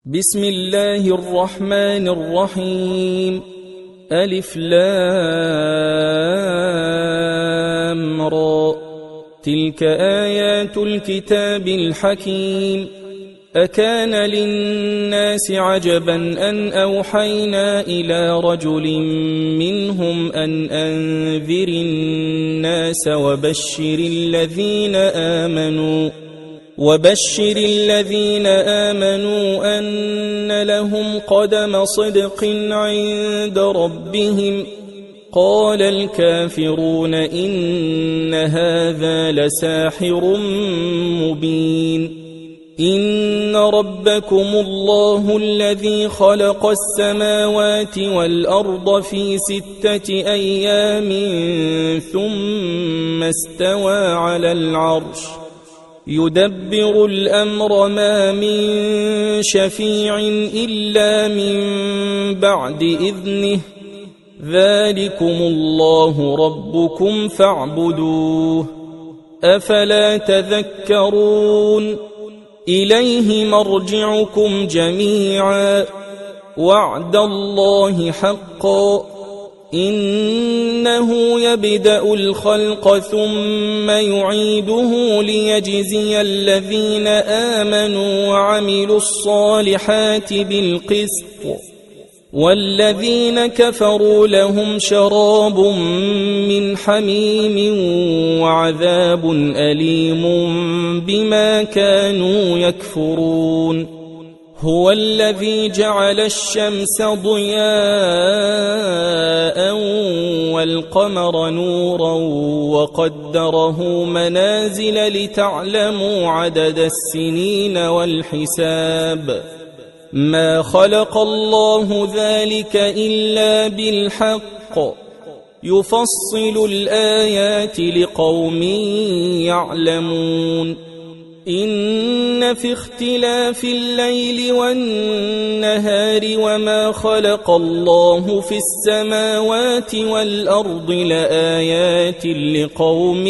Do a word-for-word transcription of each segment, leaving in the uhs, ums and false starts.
بسم الله الرحمن الرحيم. ألف لام را. تلك آيات الكتاب الحكيم. أكان للناس عجبا أن أوحينا إلى رجل منهم أن أنذر الناس وبشر الذين آمنوا وبشر الذين آمنوا أن لهم قدم صدق عند ربهم. قال الكافرون إن هذا لساحر مبين. إن ربكم الله الذي خلق السماوات والأرض في ستة أيام ثم استوى على العرش يدبر الأمر ما من شفيع إلا من بعد إذنه. ذلكم الله ربكم فاعبدوه أفلا تذكرون. إليه مرجعكم جميعا وعد الله حقا. إنه يبدأ الخلق ثم يعيده ليجزي الذين آمنوا وعملوا الصالحات بالقسط والذين كفروا لهم شراب من حميم وعذاب أليم بما كانوا يكفرون. هو الذي جعل الشمس ضياء والقمر نورا وقدره منازل لتعلموا عدد السنين والحساب. ما خلق الله ذلك إلا بالحق يفصل الآيات لقوم يعلمون. إن في اختلاف الليل والنهار وما خلق الله في السماوات والأرض لآيات لقوم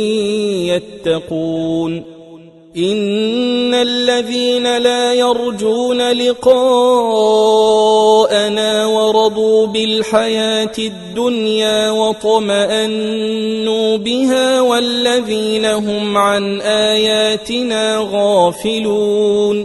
يتقون. إن الذين لا يرجون لقاءنا ورضوا بالحياة الدنيا وطمأنوا بها والذين هم عن آياتنا غافلون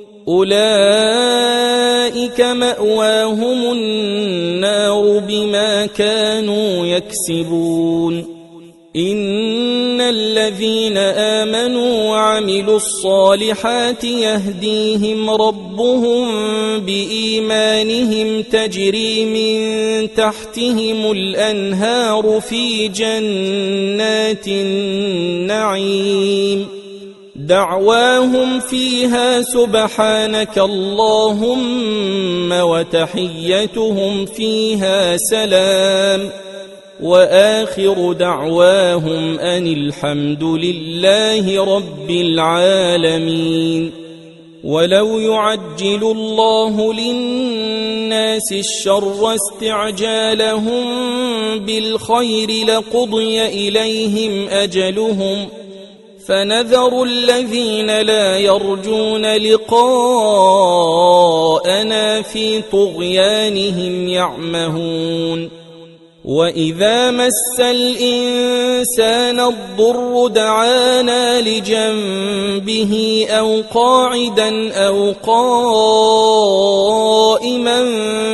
أولئك مأواهم النار بما كانوا يكسبون. إن الذين آمنوا وعملوا الصالحات يهديهم ربهم بإيمانهم تجري من تحتهم الأنهار في جنات النعيم. دعواهم فيها سبحانك اللهم وتحيتهم فيها سلام وآخر دعواهم أن الحمد لله رب العالمين. ولو يعجل الله للناس الشر استعجالهم بالخير لقضي إليهم أجلهم فنذر الذين لا يرجون لقاءنا في طغيانهم يعمهون. وإذا مس الإنسان الضر دعانا لجنبه أو قاعدا أو قائما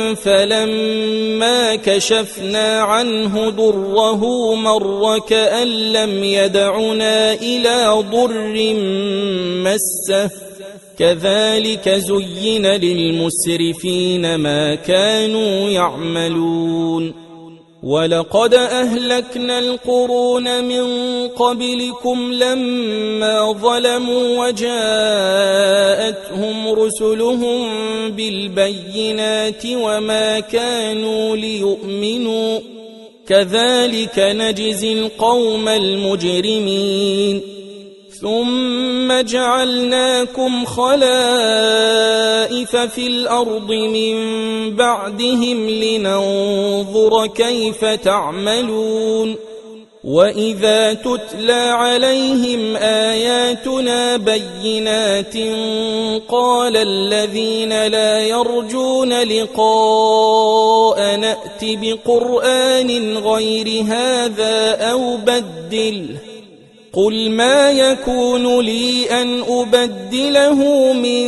فلما كشفنا عنه ضره مر كأن لم يدعنا إلى ضر مسه. كذلك زين للمسرفين ما كانوا يعملون. ولقد أهلكنا القرون من قبلكم لما ظلموا وجاءتهم رسلهم بالبينات وما كانوا ليؤمنوا. كذلك نجزي القوم المجرمين. ثم جعلناكم خلائف في الأرض من بعدهم لننظر كيف تعملون. وإذا تتلى عليهم آياتنا بينات قال الذين لا يرجون لقاء نأت بقرآن غير هذا أو بدله قل ما يكون لي أن أبدله من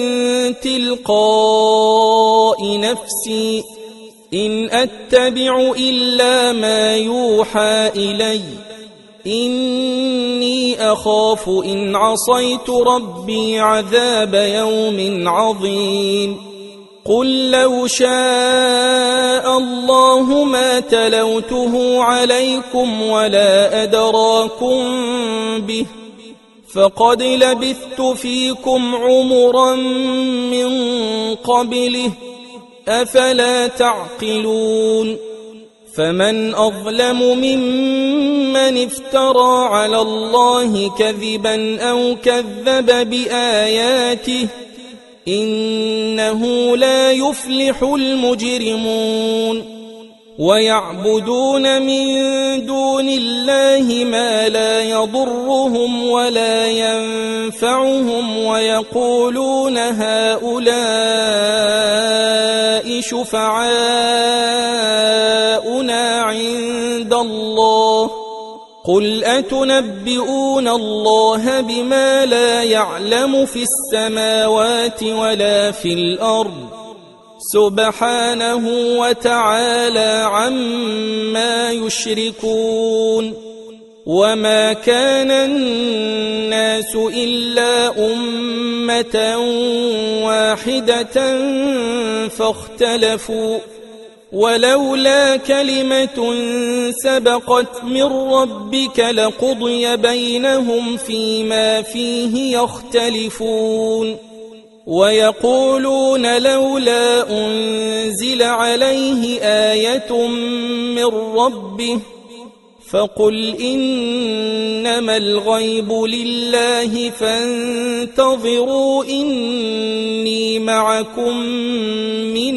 تلقاء نفسي إن أتبع إلا ما يوحى إلي إني أخاف إن عصيت ربي عذاب يوم عظيم قل لو شاء الله ما تلوته عليكم ولا أدراكم به فقد لبثت فيكم عمرا من قبله أفلا تعقلون فمن أظلم ممن افترى على الله كذبا أو كذب بآياته إنه لا يفلح المجرمون ويعبدون من دون الله ما لا يضرهم ولا ينفعهم ويقولون هؤلاء شفعاؤنا عند الله قل أتنبئون الله بما لا يعلم في السماوات ولا في الأرض سبحانه وتعالى عما يشركون وما كان الناس إلا أمة واحدة فاختلفوا ولولا كلمة سبقت من ربك لقضي بينهم فيما فيه يختلفون ويقولون لولا أنزل عليه آية من ربه فقل إنما الغيب لله فانتظروا إني معكم من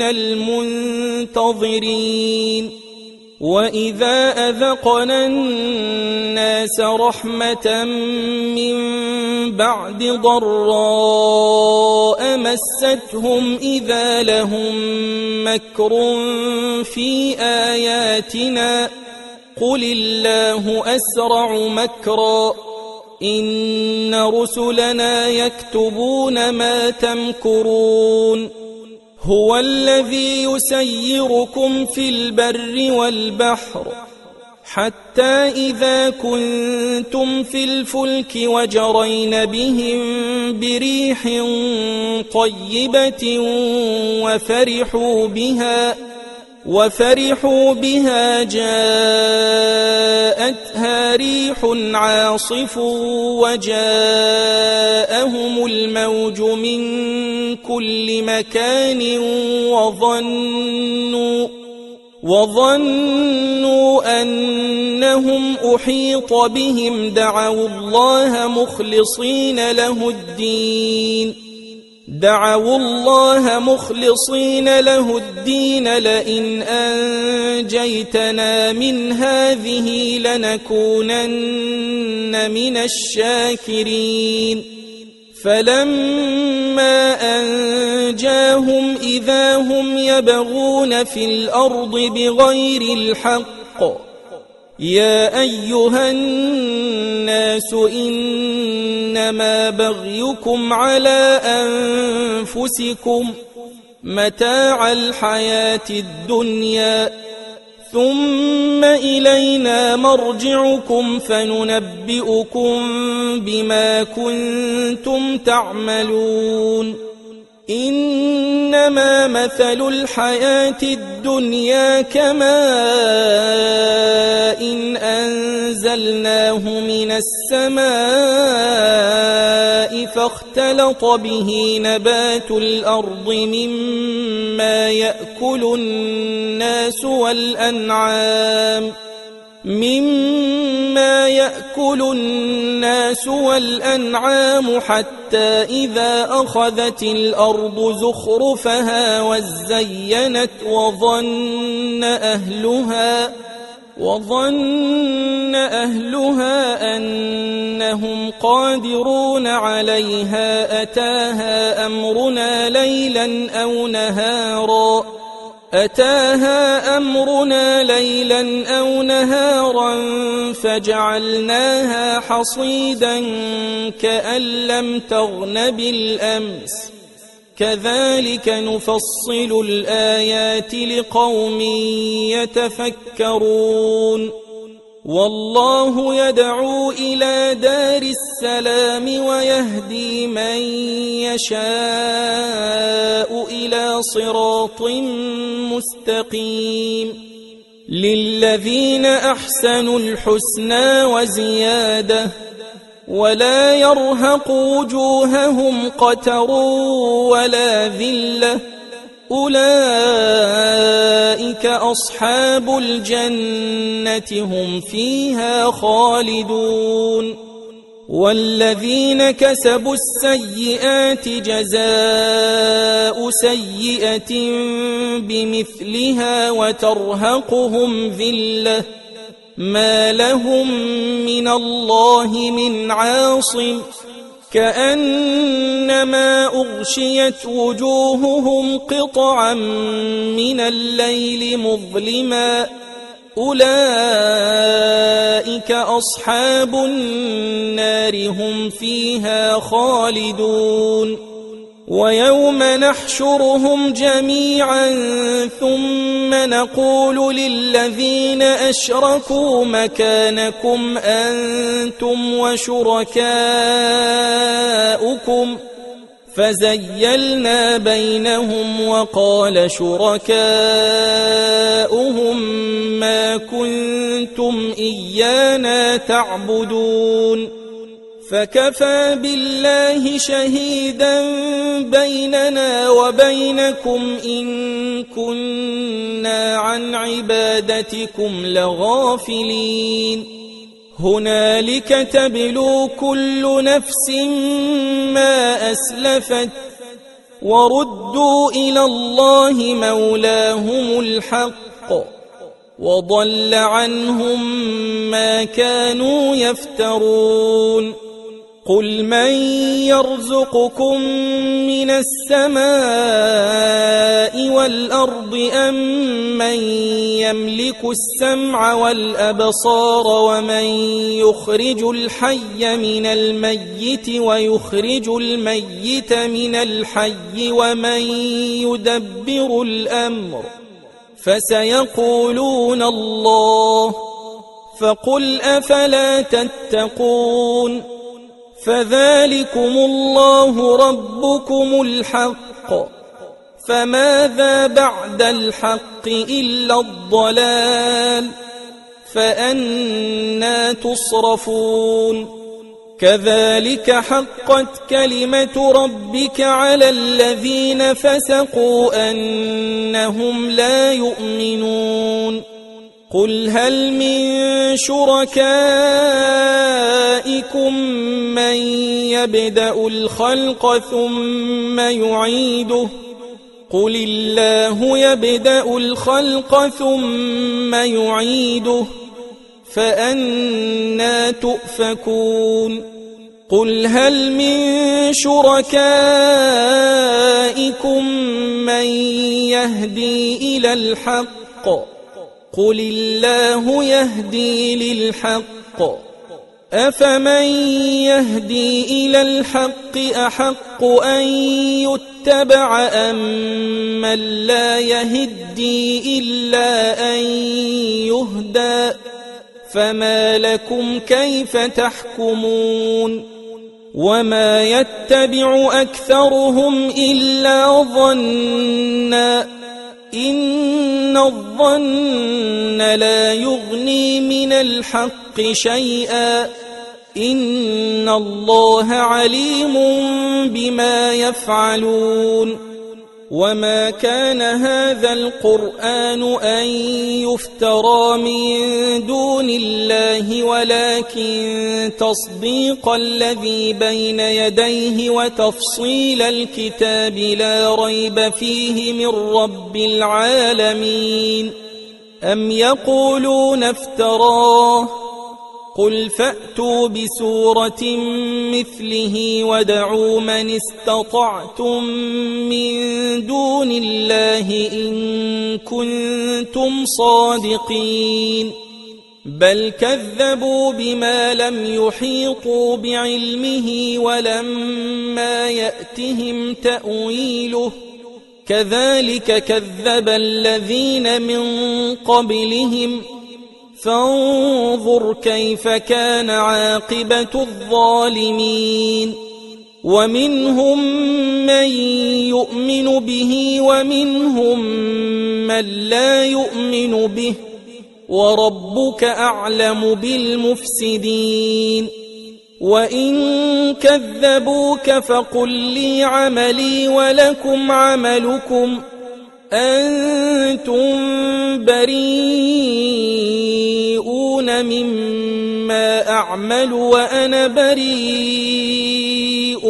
المنتظرين وإذا أذقنا الناس رحمة من بعد ضراء مستهم إذا لهم مكر في آياتنا قل الله أسرع مكرا إن رسلنا يكتبون ما تمكرون هو الذي يسيركم في البر والبحر حتى إذا كنتم في الفلك وجرين بهم بريح طيبة وفرحوا بها وفرحوا بها جاءتها ريح عاصف وجاءهم الموج من كل مكان وظنوا وظنوا أنهم أحيط بهم دعوا الله مخلصين له الدين دعوا الله مخلصين له الدين لئن أنجيتنا من هذه لنكونن من الشاكرين فلما أنجاهم إذا هم يبغون في الأرض بغير الحق يا أيها الناس إنما بغيكم على أنفسكم متاع الحياة الدنيا ثم إلينا مرجعكم فننبئكم بما كنتم تعملون إنما مثل الحياة الدنيا كماء إن أنزلناه من السماء فاختلط به نبات الأرض مما يأكل الناس والأنعام مما يأكل الناس والأنعام حتى إذا أخذت الأرض زخرفها وزينت وظن أهلها وظن أهلها أنهم قادرون عليها أتاها أمرنا ليلا أو نهارا أتاها أمرنا ليلا أو نهارا فجعلناها حصيدا كأن لم تغن بالأمس كذلك نفصل الآيات لقوم يتفكرون والله يدعو إلى دار السلام ويهدي من يشاء إلى صراط مستقيم للذين أحسنوا الحسنى وزيادة ولا يرهق وجوههم قتر ولا ذلة أولئك أصحاب الجنة هم فيها خالدون والذين كسبوا السيئات جزاء سيئة بمثلها وترهقهم ذلة ما لهم من الله من عاصم كأنما أغشيت وجوههم قطعا من الليل مظلما أولئك أصحاب النار هم فيها خالدون ويوم نحشرهم جميعا ثم نقول للذين أشركوا مكانكم أنتم وشركاؤكم فزيلنا بينهم وقال شركاؤهم ما كنتم إيانا تعبدون فكفى بالله شهيدا بيننا وبينكم إن كنا عن عبادتكم لغافلين هنالك تبلو كل نفس ما أسلفت وردوا إلى الله مولاهم الحق وضل عنهم ما كانوا يفترون قل من يرزقكم من السماء والأرض أم من يملك السمع والأبصار ومن يخرج الحي من الميت ويخرج الميت من الحي ومن يدبر الأمر فسيقولون الله فقل أفلا تتقون فذلكم الله ربكم الحق فماذا بعد الحق إلا الضلال فأنى تصرفون كذلك حقت كلمة ربك على الذين فسقوا أنهم لا يؤمنون قل هل من شركائكم من يبدأ الخلق ثم يعيده قل الله يبدأ الخلق ثم يعيده فأنى تؤفكون قل هل من شركائكم من يهدي إلى الحق قل الله يهدي للحق أفمن يهدي إلى الحق أحق أن يتبع أم من لا يهدي إلا أن يهدى فما لكم كيف تحكمون وما يتبع أكثرهم إلا ظنا إن الظن لا يغني من الحق شيئا إن الله عليم بما يفعلون وما كان هذا القرآن أن يفترى من دون الله ولكن تصديق الذي بين يديه وتفصيل الكتاب لا ريب فيه من رب العالمين أم يقولون افتراه قل فأتوا بسورة مثله وادعوا من استطعتم من دون الله إن كنتم صادقين بل كذبوا بما لم يحيطوا بعلمه ولما يأتهم تأويله كذلك كذب الذين من قبلهم فانظر كيف كان عاقبة الظالمين ومنهم من يؤمن به ومنهم من لا يؤمن به وربك أعلم بالمفسدين وإن كذبوك فقل لي عملي ولكم عملكم أنتم بريئون مما أعمل وأنا بريء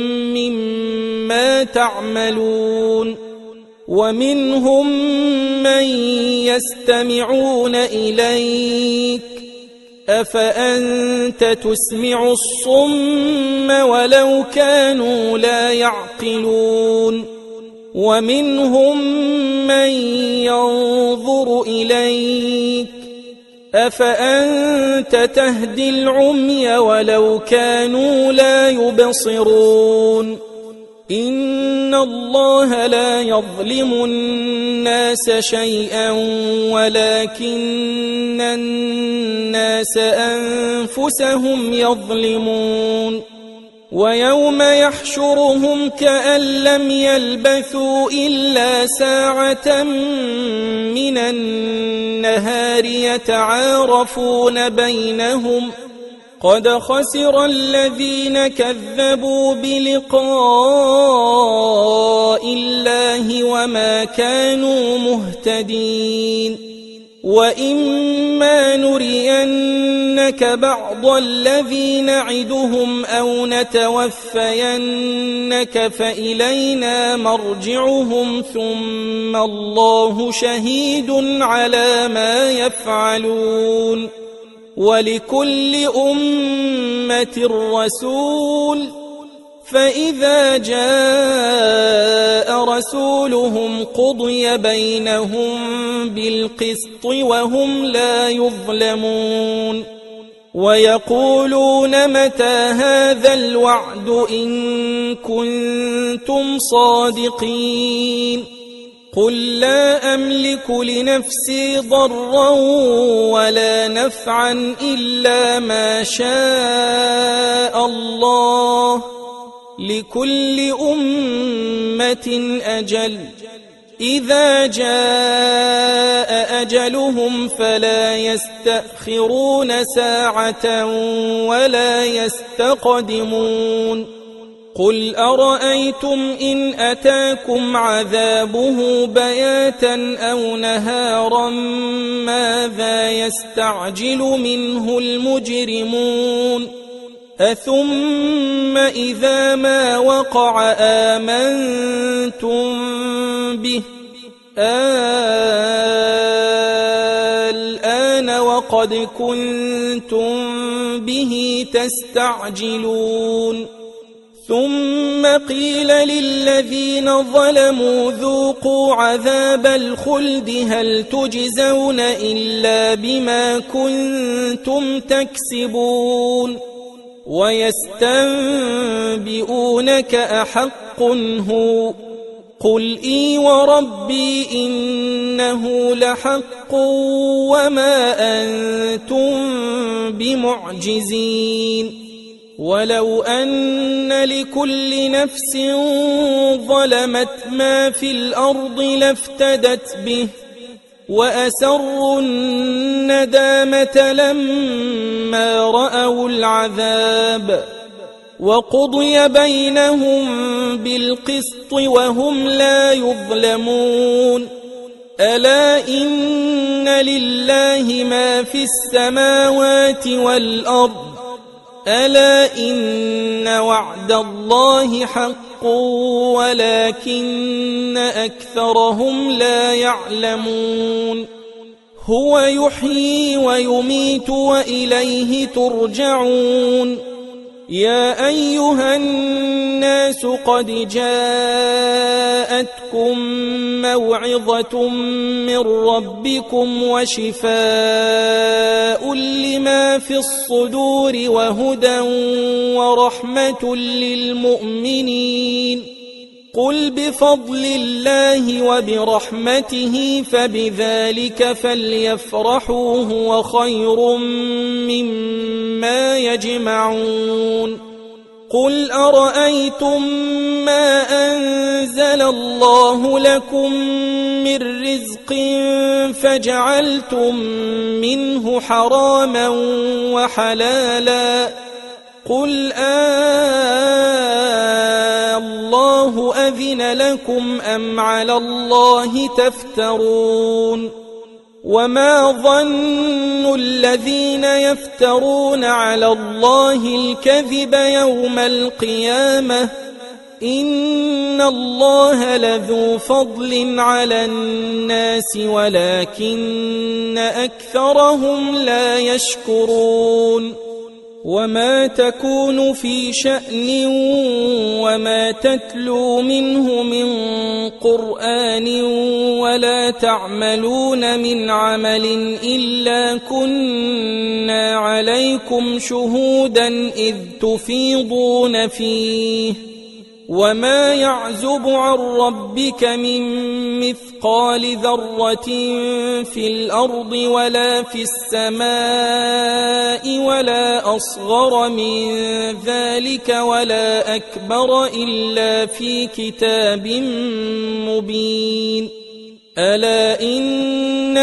مما تعملون ومنهم من يستمعون إليك أفأنت تسمع الصم ولو كانوا لا يعقلون ومنهم من ينظر إليك أفأنت تهدي العمي ولو كانوا لا يبصرون إن الله لا يظلم الناس شيئا ولكن الناس أنفسهم يظلمون ويوم يحشرهم كأن لم يلبثوا إلا ساعة من النهار يتعارفون بينهم قد خسر الذين كذبوا بلقاء الله وما كانوا مهتدين وإما نرينك بعض الذي نعدهم أو نتوفينك فإلينا مرجعهم ثم الله شهيد على ما يفعلون ولكل أمة رسول فإذا جاء رسولهم قضي بينهم بالقسط وهم لا يظلمون ويقولون متى هذا الوعد إن كنتم صادقين قل لا أملك لنفسي ضرا ولا نفعا إلا ما شاء الله لكل أمة أجل إذا جاء أجلهم فلا يستأخرون ساعة ولا يستقدمون قل أرأيتم إن أتاكم عذابه بياتا أو نهارا ماذا يستعجل منه المجرمون أثم إذا ما وقع آمنتم به الآن وقد كنتم به تستعجلون ثم قيل للذين ظلموا ذوقوا عذاب الخلد هل تجزون إلا بما كنتم تكسبون ويستنبئونك أحق هو قل إي وربي إنه لحق وما أنتم بمعجزين ولو أن لكل نفس ظلمت ما في الأرض لافتدت به وأسروا الندامة لما رأوا العذاب وقضي بينهم بالقسط وهم لا يظلمون ألا إن لله ما في السماوات والأرض ألا إن وعد الله حق ولكن أكثرهم لا يعلمون هو يحيي ويميت وإليه ترجعون يا أيها الناس قد جاءتكم موعظة من ربكم وشفاء لما في الصدور وهدى ورحمة للمؤمنين قل بفضل الله وبرحمته فبذلك فليفرحوا هو خير مما يجمعون قل أرأيتم ما أنزل الله لكم من رزق فجعلتم منه حراما وحلالا قل آه الله أذن لكم أم على الله تفترون وما ظن الذين يفترون على الله الكذب يوم القيامة إن الله لذو فضل على الناس ولكن أكثرهم لا يشكرون وما تكون في شأن وما تتلو منه من قرآن ولا تعملون من عمل إلا كنا عليكم شهودا إذ تفيضون فيه وما يعزب عن ربك من مثقال ذرة في الأرض ولا في السماء ولا أصغر من ذلك ولا أكبر إلا في كتاب مبين ألا إن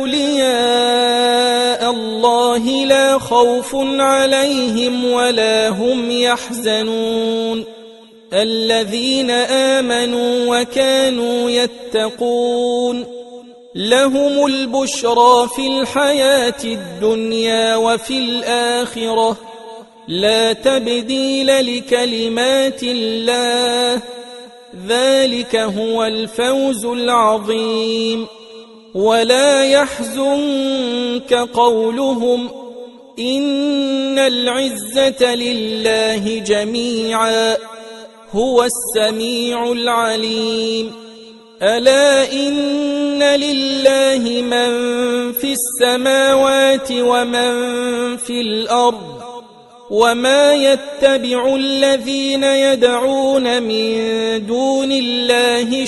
أولياء الله لا خوف عليهم ولا هم يحزنون الذين آمنوا وكانوا يتقون لهم البشرى في الحياة الدنيا وفي الآخرة لا تبديل لكلمات الله ذلك هو الفوز العظيم ولا يحزنك قولهم إن العزة لله جميعا هو السميع العليم ألا إن لله من في السماوات ومن في الأرض وما يتبع الذين يدعون من دون الله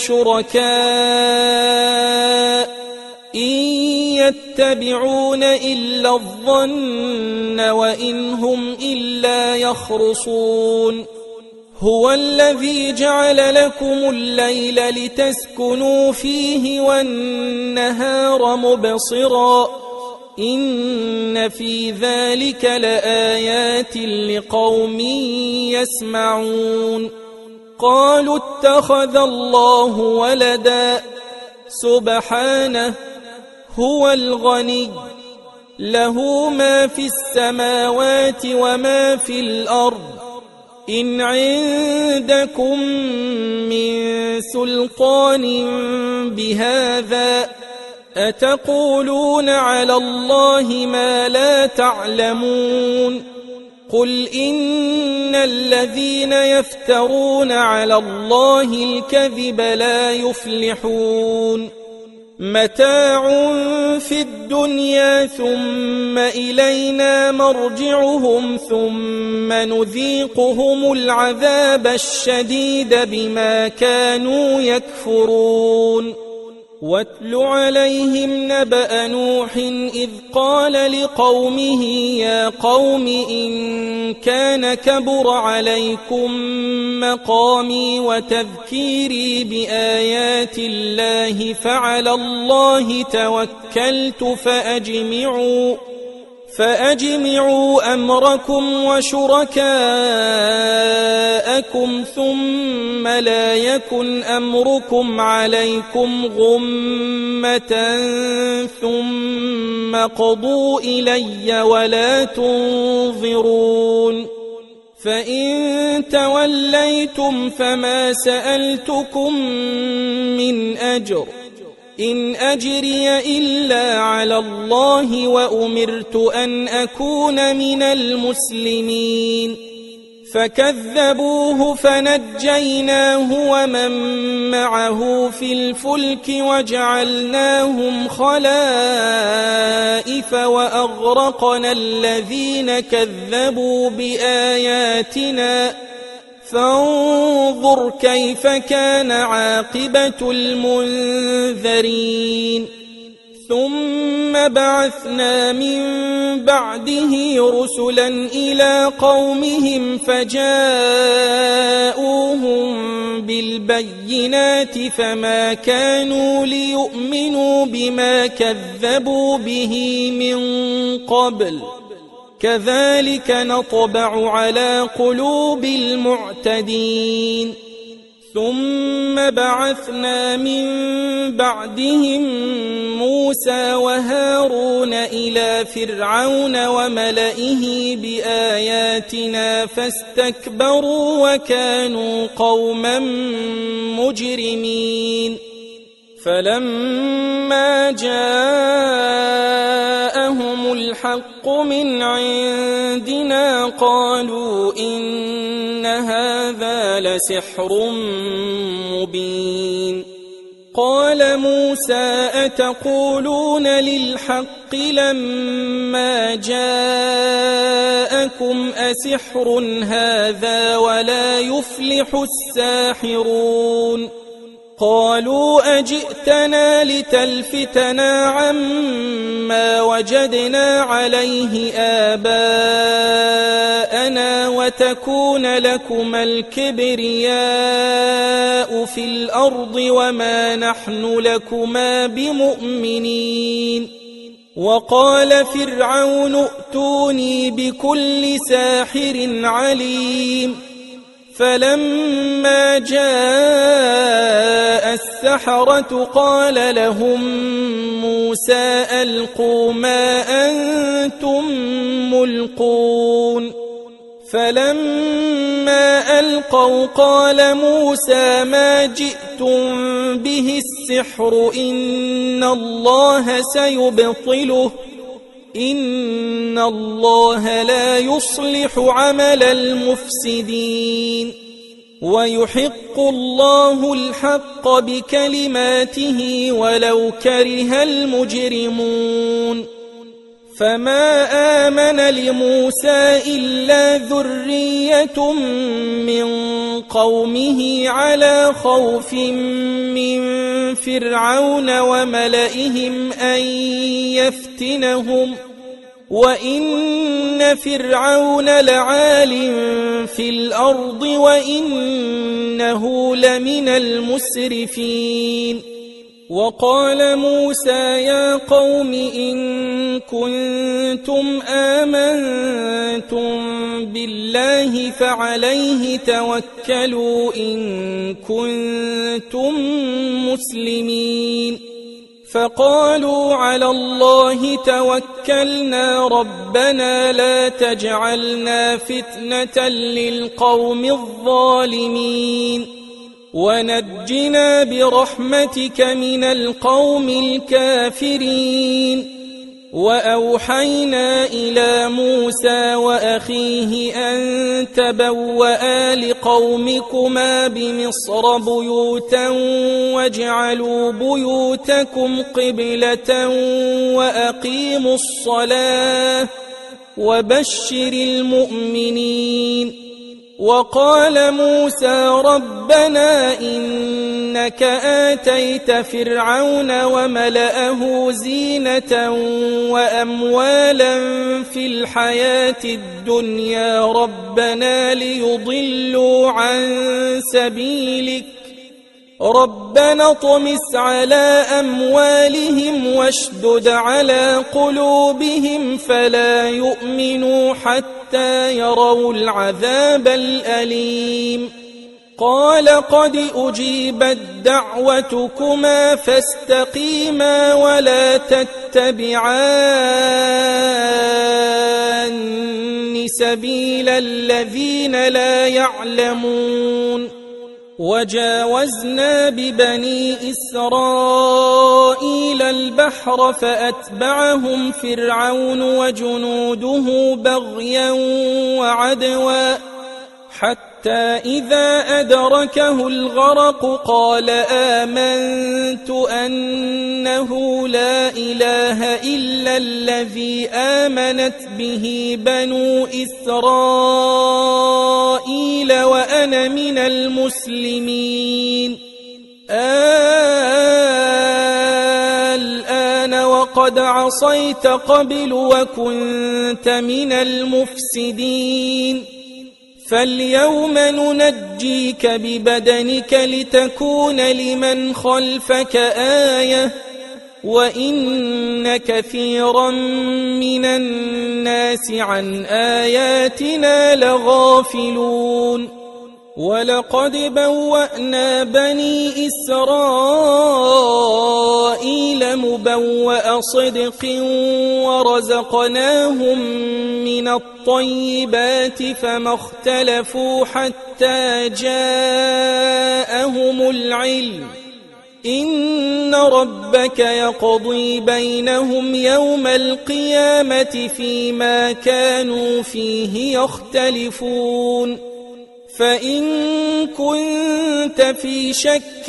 شركاء إن يتبعون إلا الظن وإن هم إلا يخرصون هو الذي جعل لكم الليل لتسكنوا فيه والنهار مبصرا إن في ذلك لآيات لقوم يسمعون قالوا اتخذ الله ولدا سبحانه هو الغني له ما في السماوات وما في الأرض إن عندكم من سلطان بهذا أتقولون على الله ما لا تعلمون قل إن الذين يفترون على الله الكذب لا يفلحون متاع في الدنيا ثم إلينا مرجعهم ثم نذيقهم العذاب الشديد بما كانوا يكفرون واتل عليهم نبأ نوح إذ قال لقومه يا قوم إن كان كبر عليكم مقامي وتذكيري بآيات الله فعلى الله توكلت فأجمعوا فأجمعوا أمركم وشركاءكم ثم لا يكن أمركم عليكم غمة ثم قضوا إلي ولا تنظرون فإن توليتم فما سألتكم من أجر إن أجري إلا على الله وأمرت أن أكون من المسلمين فكذبوه فنجيناه ومن معه في الفلك وجعلناهم خلائف وأغرقنا الذين كذبوا بآياتنا فانظر كيف كان عاقبة المنذرين ثم بعثنا من بعده رسلا إلى قومهم فجاءوهم بالبينات فما كانوا ليؤمنوا بما كذبوا به من قبل كذلك نطبع على قلوب المعتدين ثم بعثنا من بعدهم موسى وهارون إلى فرعون وملئه بآياتنا فاستكبروا وكانوا قوما مجرمين فلما جاءهم الحق من عندنا قالوا إن هذا لسحر مبين قال موسى أتقولون للحق لما جاءكم أسحر هذا ولا يفلح الساحرون قالوا أجئتنا لتلفتنا عما وجدنا عليه آباءنا وتكون لكما الكبرياء في الأرض وما نحن لكما بمؤمنين وقال فرعون ائتوني بكل ساحر عليم فلما جاء السحرة قال لهم موسى ألقوا ما أنتم ملقون فلما ألقوا قال موسى ما جئتم به السحر إن الله سيبطله إن الله لا يصلح عمل المفسدين ويحق الله الحق بكلماته ولو كره المجرمون فما آمن لموسى إلا ذرية من قومه على خوف من فرعون وملئهم أن يفتنهم وإن فرعون لعال في الأرض وإنه لمن المسرفين وقال موسى يا قوم إن كنتم آمنتم بالله فعليه توكلوا إن كنتم مسلمين فقالوا على الله توكلنا ربنا لا تجعلنا فتنة للقوم الظالمين ونجنا برحمتك من القوم الكافرين وأوحينا إلى موسى وأخيه أن تبوأ لقومكما بمصر بيوتا واجعلوا بيوتكم قبلة وأقيموا الصلاة وبشر المؤمنين وقال موسى ربنا إنك آتيت فرعون وملأه زينة وأموالا في الحياة الدنيا ربنا ليضلوا عن سبيلك ربنا اطمس على أموالهم واشدد على قلوبهم فلا يؤمنوا حتى يروا العذاب الأليم قال قد أجيبت دعوتكما فاستقيما ولا تتبعان سبيل الذين لا يعلمون وجاوزنا ببني إسرائيل البحر فأتبعهم فرعون وجنوده بغيا وعدوا حتى إذا أدركه الغرق قال آمنت أنه لا إله إلا الذي آمنت به بنو إسرائيل وأنا من المسلمين. الآن وقد عصيت قبل وكنت من المفسدين فاليوم ننجيك ببدنك لتكون لمن خلفك آية وإن كثيرا من الناس عن آياتنا لغافلون. ولقد بوأنا بني إسرائيل مبوأ صدق ورزقناهم من الطيبات فما اختلفوا حتى جاءهم العلم إن ربك يقضي بينهم يوم القيامة فيما كانوا فيه يختلفون. فإن كنت في شك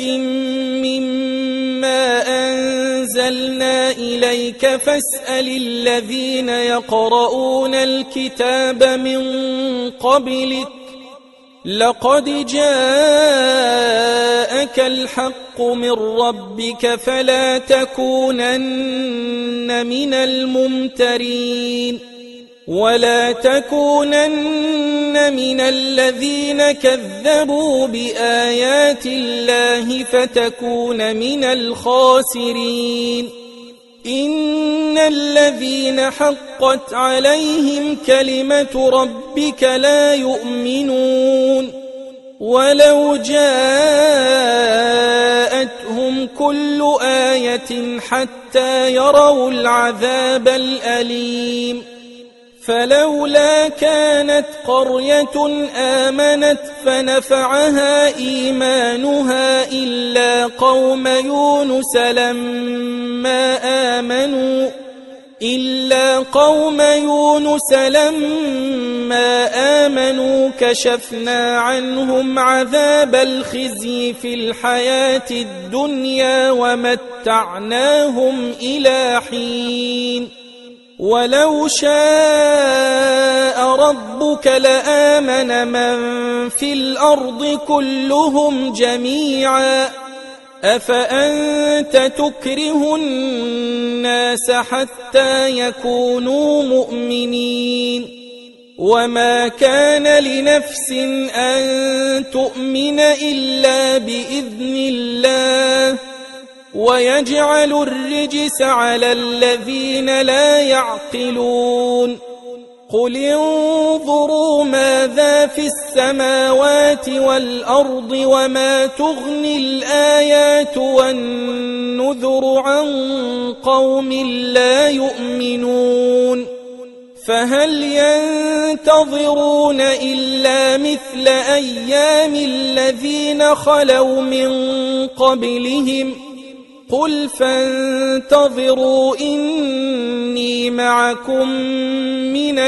مما أنزلنا إليك فاسأل الذين يقرؤون الكتاب من قبلك لقد جاءك الحق من ربك فلا تكونن من الممترين ولا تكونن من الذين كذبوا بآيات الله فتكون من الخاسرين. إن الذين حقت عليهم كلمة ربك لا يؤمنون ولو جاءتهم كل آية حتى يروا العذاب الأليم. فلولا كانت قرية آمنت فنفعها إيمانها إلا قوم يونس لما آمنوا إلا قوم يونس لما آمنوا كشفنا عنهم عذاب الخزي في الحياة الدنيا ومتعناهم إلى حين. ولو شاء ربك لآمن من في الأرض كلهم جميعا أفأنت تكره الناس حتى يكونوا مؤمنين. وما كان لنفس أن تؤمن إلا بإذن الله ويجعل الرجس على الذين لا يعقلون. قل انظروا ماذا في السماوات والأرض وما تغني الآيات والنذر عن قوم لا يؤمنون. فهل ينتظرون إلا مثل أيام الذين خلوا من قبلهم قل فانتظروا إني معكم من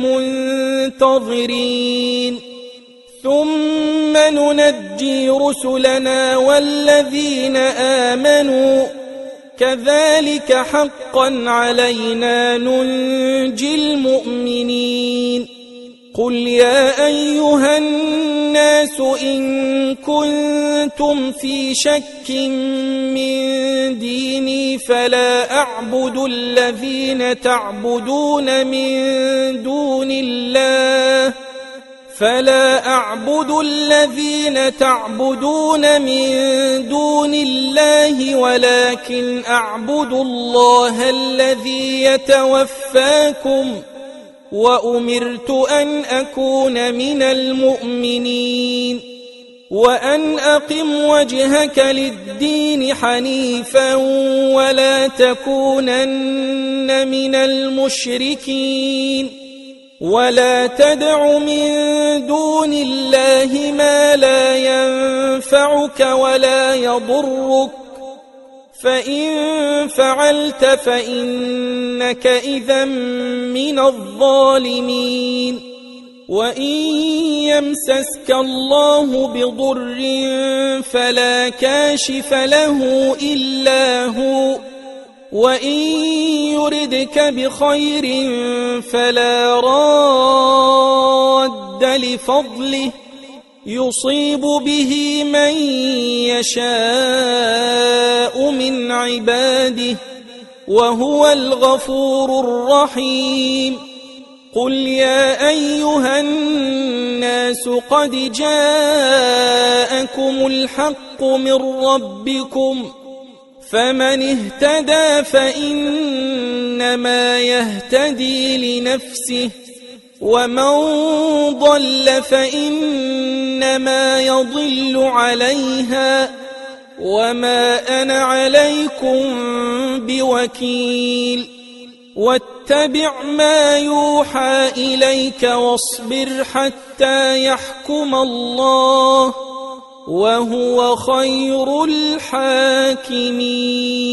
المنتظرين ثم ننجي رسلنا والذين آمنوا كذلك حقا علينا ننجي المؤمنين. قل يا أيها الناس إن كنتم في شك من ديني فلا أعبد الذين تعبدون من دون الله فلا أعبد الذين تعبدون من دون الله ولكن أعبد الله الذي يتوفاكم وأمرت أن أكون من المؤمنين وأن أقم وجهك للدين حنيفا ولا تكونن من المشركين. ولا تدع من دون الله ما لا ينفعك ولا يضرك فإن فعلت فإنك إذا من الظالمين وإن يمسسك الله بضر فلا كاشف له إلا هو وإن يردك بخير فلا راد لفضله يصيب به من يشاء من عباده وهو الغفور الرحيم قل يا أيها الناس قد جاءكم الحق من ربكم فمن اهتدى فإنما يهتدي لنفسه ومن ضل فإنما يضل عليها وما أنا عليكم بوكيل واتبع ما يوحى إليك واصبر حتى يحكم الله وهو خير الحاكمين.